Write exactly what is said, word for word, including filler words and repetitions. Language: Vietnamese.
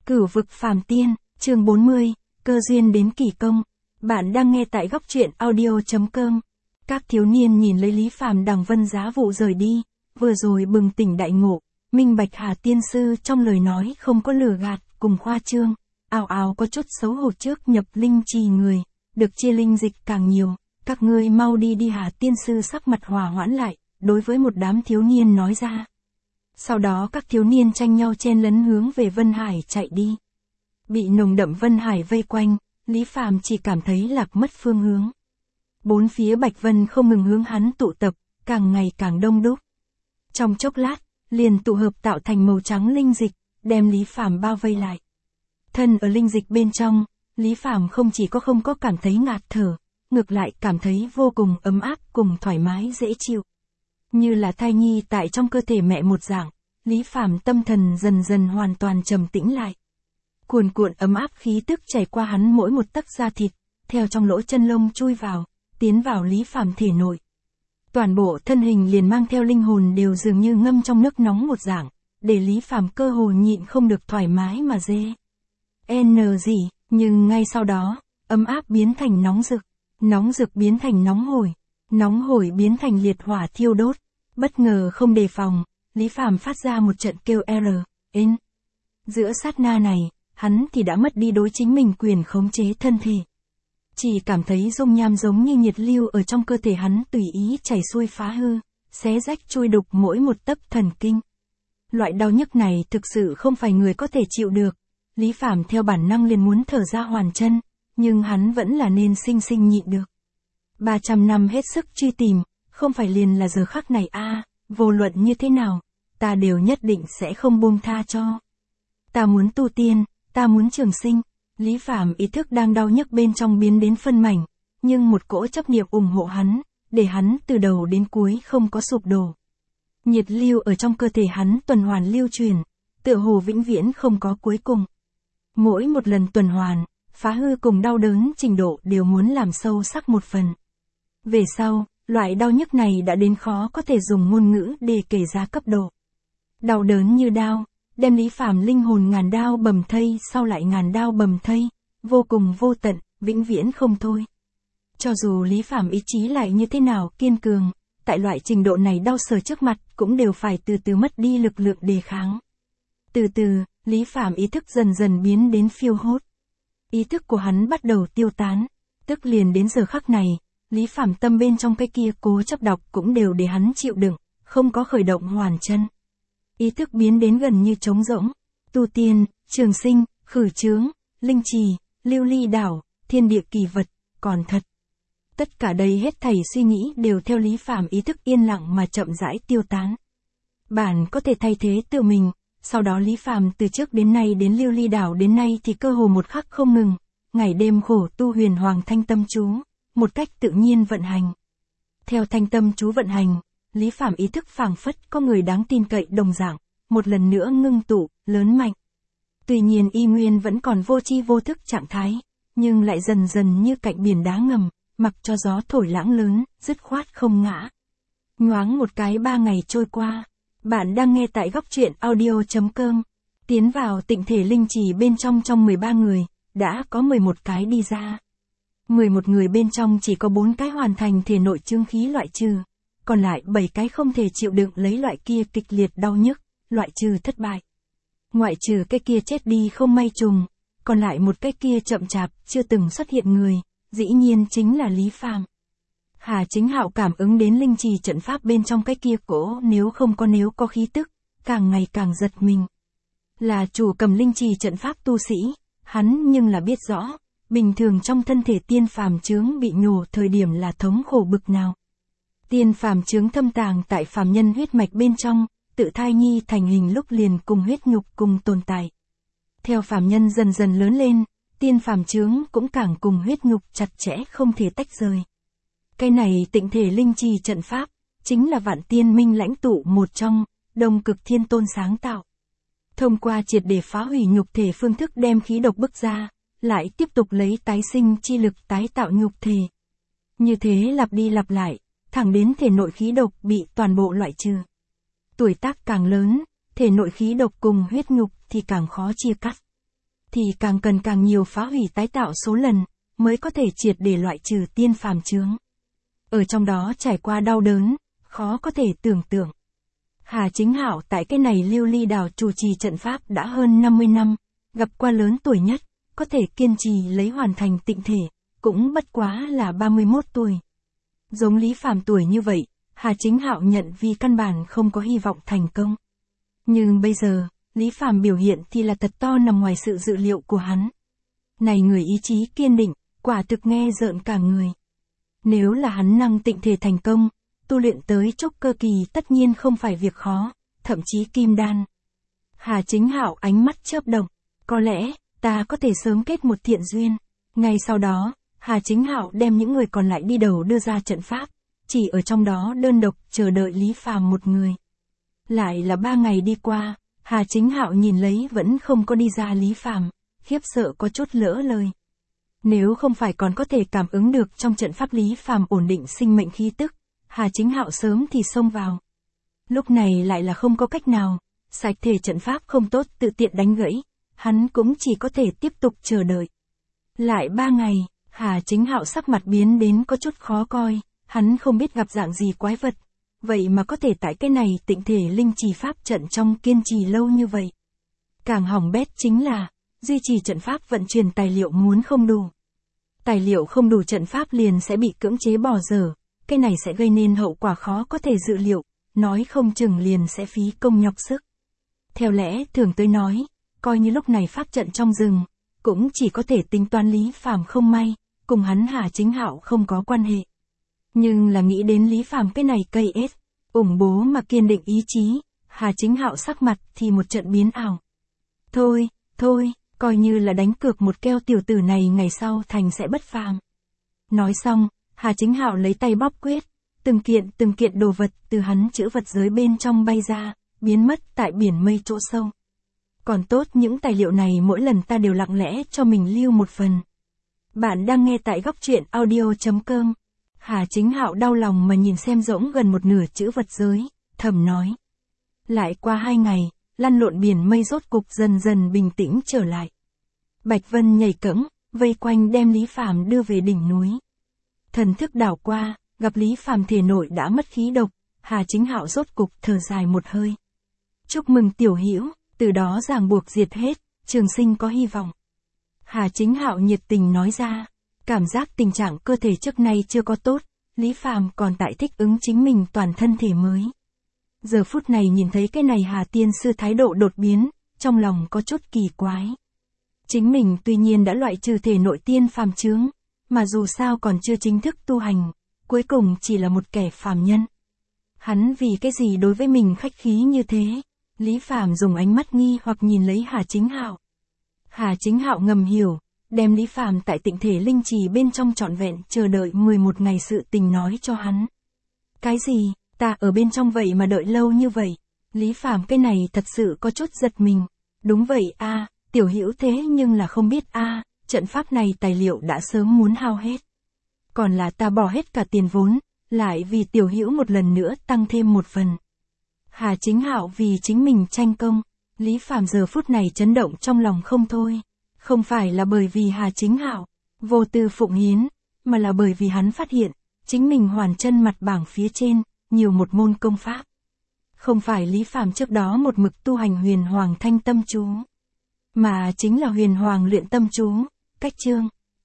Cửu vực phàm tiên, chương bốn mươi, cơ duyên đến kỳ công. Bạn đang nghe tại góc truyện audio chấm com. Các thiếu niên nhìn lấy Lý Phàm đằng vân giá vụ rời đi, vừa rồi bừng tỉnh đại ngộ, minh bạch Hà tiên sư trong lời nói không có lừa gạt, cùng khoa trương, ào ào có chút xấu hổ trước nhập linh trì người, được chia linh dịch càng nhiều, các ngươi mau đi đi. Hà tiên sư sắc mặt hòa hoãn lại, đối với một đám thiếu niên nói ra. Sau đó các thiếu niên tranh nhau chen lấn hướng về Vân Hải chạy đi. Bị nồng đậm Vân Hải vây quanh, Lý Phàm chỉ cảm thấy lạc mất phương hướng. Bốn phía Bạch Vân không ngừng hướng hắn tụ tập, càng ngày càng đông đúc. Trong chốc lát, liền tụ hợp tạo thành màu trắng linh dịch, đem Lý Phàm bao vây lại. Thân ở linh dịch bên trong, Lý Phàm không chỉ có không có cảm thấy ngạt thở, ngược lại cảm thấy vô cùng ấm áp cùng thoải mái dễ chịu. Như là thai nhi tại trong cơ thể mẹ một dạng, Lý Phàm tâm thần dần dần hoàn toàn trầm tĩnh lại. Cuồn cuộn ấm áp khí tức chảy qua hắn mỗi một tấc da thịt, theo trong lỗ chân lông chui vào, tiến vào Lý Phàm thể nội. Toàn bộ thân hình liền mang theo linh hồn đều dường như ngâm trong nước nóng một dạng, để Lý Phàm cơ hồ nhịn không được thoải mái mà dê. N gì, nhưng ngay sau đó, ấm áp biến thành nóng rực, nóng rực biến thành nóng hổi, nóng hổi biến thành liệt hỏa thiêu đốt. Bất ngờ không đề phòng, Lý Phàm phát ra một trận kêu R, N. Giữa sát na này, hắn thì đã mất đi đối chính mình quyền khống chế thân thể. Chỉ cảm thấy dung nham giống như nhiệt lưu ở trong cơ thể hắn tùy ý chảy xuôi phá hư, xé rách chui đục mỗi một tấc thần kinh. Loại đau nhức này thực sự không phải người có thể chịu được. Lý Phàm theo bản năng liền muốn thở ra hoàn chân, nhưng hắn vẫn là nên sinh sinh nhịn được. ba trăm năm hết sức truy tìm, không phải liền là giờ khắc này a, à, vô luận như thế nào, ta đều nhất định sẽ không buông tha cho. Ta muốn tu tiên, ta muốn trường sinh. Lý Phàm ý thức đang đau nhức bên trong biến đến phân mảnh, nhưng một cỗ chấp niệm ủng hộ hắn, để hắn từ đầu đến cuối không có sụp đổ. Nhiệt lưu ở trong cơ thể hắn tuần hoàn lưu truyền, tựa hồ vĩnh viễn không có cuối cùng. Mỗi một lần tuần hoàn, phá hư cùng đau đớn trình độ đều muốn làm sâu sắc một phần. Về sau, loại đau nhức này đã đến khó có thể dùng ngôn ngữ để kể ra cấp độ. Đau đớn như đao, đem Lý Phàm linh hồn ngàn đao bầm thây sau lại ngàn đao bầm thây, vô cùng vô tận, vĩnh viễn không thôi. Cho dù Lý Phàm ý chí lại như thế nào kiên cường, tại loại trình độ này đau sờ trước mặt cũng đều phải từ từ mất đi lực lượng đề kháng. Từ từ, Lý Phàm ý thức dần dần biến đến phiêu hốt. Ý thức của hắn bắt đầu tiêu tán, tức liền đến giờ khắc này, Lý Phàm tâm bên trong cái kia cố chấp đọc cũng đều để hắn chịu đựng, không có khởi động hoàn chân. Ý thức biến đến gần như trống rỗng, tu tiên, trường sinh, khử chướng, linh trì, lưu ly đảo, thiên địa kỳ vật, còn thật. Tất cả đây hết thảy suy nghĩ đều theo Lý Phàm ý thức yên lặng mà chậm rãi tiêu tán. Bản có thể thay thế tự mình, sau đó Lý Phàm từ trước đến nay đến lưu ly đảo đến nay thì cơ hồ một khắc không ngừng, ngày đêm khổ tu huyền hoàng thanh tâm chú, một cách tự nhiên vận hành. Theo thanh tâm chú vận hành, Lý Phàm ý thức phảng phất có người đáng tin cậy đồng dạng, một lần nữa ngưng tụ, lớn mạnh. Tuy nhiên y nguyên vẫn còn vô tri vô thức trạng thái, nhưng lại dần dần như cạnh biển đá ngầm, mặc cho gió thổi lãng lớn, dứt khoát không ngã. Nhoáng một cái ba ngày trôi qua, bạn đang nghe tại góc truyện audio chấm com. Tiến vào tịnh thể linh trì bên trong trong mười ba người, đã có mười một cái đi ra. mười một người bên trong chỉ có bốn cái hoàn thành thể nội chương khí loại trừ. Còn lại bảy cái không thể chịu đựng lấy loại kia kịch liệt đau nhức, loại trừ thất bại. Ngoại trừ cái kia chết đi không may trùng, còn lại một cái kia chậm chạp, chưa từng xuất hiện người, dĩ nhiên chính là Lý Phàm. Hà Chính Hạo cảm ứng đến linh trì trận pháp bên trong cái kia cổ nếu không có nếu có khí tức, càng ngày càng giật mình. Là chủ cầm linh trì trận pháp tu sĩ, hắn nhưng là biết rõ, bình thường trong thân thể tiên phàm chướng bị nhổ thời điểm là thống khổ bực nào. Tiên phàm chướng thâm tàng tại phàm nhân huyết mạch bên trong, tự thai nhi thành hình lúc liền cùng huyết nhục cùng tồn tại. Theo phàm nhân dần dần lớn lên, tiên phàm chướng cũng càng cùng huyết nhục chặt chẽ không thể tách rời. Cái này tịnh thể linh trì trận pháp, chính là vạn tiên minh lãnh tụ một trong, Đông Cực Thiên Tôn sáng tạo. Thông qua triệt để phá hủy nhục thể phương thức đem khí độc bức ra, lại tiếp tục lấy tái sinh chi lực tái tạo nhục thể. Như thế lặp đi lặp lại, thẳng đến thể nội khí độc bị toàn bộ loại trừ. Tuổi tác càng lớn, thể nội khí độc cùng huyết nhục thì càng khó chia cắt. thì càng cần càng nhiều phá hủy tái tạo số lần, mới có thể triệt để loại trừ tiên phàm chướng. Ở trong đó trải qua đau đớn, khó có thể tưởng tượng. Hà Chính Hạo tại cái này lưu ly đảo chủ trì trận pháp đã hơn năm mươi năm, gặp qua lớn tuổi nhất, có thể kiên trì lấy hoàn thành tịnh thể, cũng bất quá là ba mươi mốt tuổi. Giống Lý Phàm tuổi như vậy, Hà Chính Hạo nhận vì căn bản không có hy vọng thành công. Nhưng bây giờ, Lý Phàm biểu hiện thì là thật to nằm ngoài sự dự liệu của hắn. Này người ý chí kiên định, quả thực nghe rợn cả người. Nếu là hắn năng tịnh thể thành công, tu luyện tới trúc cơ kỳ tất nhiên không phải việc khó, thậm chí kim đan. Hà Chính Hạo ánh mắt chớp động, có lẽ, ta có thể sớm kết một thiện duyên. Ngay sau đó, Hà Chính Hạo đem những người còn lại đi đầu đưa ra trận pháp, chỉ ở trong đó đơn độc chờ đợi Lý Phàm một người. Lại là ba ngày đi qua, Hà Chính Hạo nhìn lấy vẫn không có đi ra Lý Phàm, khiếp sợ có chút lỡ lời. Nếu không phải còn có thể cảm ứng được trong trận pháp Lý Phàm ổn định sinh mệnh khí tức, Hà Chính Hạo sớm thì xông vào. Lúc này lại là không có cách nào, sạch thể trận pháp không tốt tự tiện đánh gãy, hắn cũng chỉ có thể tiếp tục chờ đợi. Lại ba ngày, Hà Chính Hạo sắc mặt biến đến có chút khó coi, hắn không biết gặp dạng gì quái vật, vậy mà có thể tại cái này tịnh thể linh trì pháp trận trong kiên trì lâu như vậy. Càng hỏng bét chính là, duy trì trận pháp vận chuyển tài liệu muốn không đủ. Tài liệu không đủ trận pháp liền sẽ bị cưỡng chế bỏ dở, cái này sẽ gây nên hậu quả khó có thể dự liệu, nói không chừng liền sẽ phí công nhọc sức. Theo lẽ thường tôi nói, coi như lúc này pháp trận trong rừng, cũng chỉ có thể tính toán Lý Phàm không may, cùng hắn Hà Chính Hạo không có quan hệ. Nhưng là nghĩ đến Lý Phàm cái này cây ết, ủng bố mà kiên định ý chí, Hà Chính Hạo sắc mặt thì một trận biến ảo. Thôi, thôi, coi như là đánh cược một keo tiểu tử này ngày sau thành sẽ bất phàm. Nói xong, Hà Chính Hạo lấy tay bóp quyết, từng kiện từng kiện đồ vật từ hắn chữ vật giới bên trong bay ra, biến mất tại biển mây chỗ sâu. Còn tốt những tài liệu này mỗi lần ta đều lặng lẽ cho mình lưu một phần. Bạn đang nghe tại góc truyện audio chấm com. Hà Chính Hạo đau lòng mà nhìn xem rỗng gần một nửa chữ vật giới, thầm nói. Lại qua hai ngày, lăn lộn biển mây rốt cục dần dần bình tĩnh trở lại. Bạch Vân nhảy cẫng, vây quanh đem Lý Phàm đưa về đỉnh núi. Thần thức đảo qua, gặp Lý Phàm thể nội đã mất khí độc, Hà Chính Hạo rốt cục thở dài một hơi. Chúc mừng tiểu hữu, từ đó ràng buộc diệt hết, trường sinh có hy vọng. Hà Chính Hạo nhiệt tình nói ra, cảm giác tình trạng cơ thể trước nay chưa có tốt, Lý Phàm còn tại thích ứng chính mình toàn thân thể mới. Giờ phút này nhìn thấy cái này Hà Tiên Sư thái độ đột biến, trong lòng có chút kỳ quái. Chính mình tuy nhiên đã loại trừ thể nội tiên phàm chướng, mà dù sao còn chưa chính thức tu hành, cuối cùng chỉ là một kẻ phàm nhân. Hắn vì cái gì đối với mình khách khí như thế? Lý Phàm dùng ánh mắt nghi hoặc nhìn lấy Hà Chính Hạo. Hà Chính Hạo ngầm hiểu, đem Lý Phàm tại tịnh thể linh trì bên trong trọn vẹn chờ đợi mười một ngày sự tình nói cho hắn. Cái gì, ta ở bên trong vậy mà đợi lâu như vậy? Lý Phàm cái này thật sự có chút giật mình. Đúng vậy a, à, tiểu hữu thế nhưng là không biết a, à, trận pháp này tài liệu đã sớm muốn hao hết. Còn là ta bỏ hết cả tiền vốn, lại vì tiểu hữu một lần nữa tăng thêm một phần. Hà Chính Hạo vì chính mình tranh công, Lý Phàm giờ phút này chấn động trong lòng không thôi. Không phải là bởi vì Hà Chính Hạo vô tư phụng hiến, mà là bởi vì hắn phát hiện, chính mình hoàn chân mặt bảng phía trên, nhiều một môn công pháp. Không phải Lý Phàm trước đó một mực tu hành huyền hoàng thanh tâm chú, mà chính là huyền hoàng luyện tâm chú, cách chương.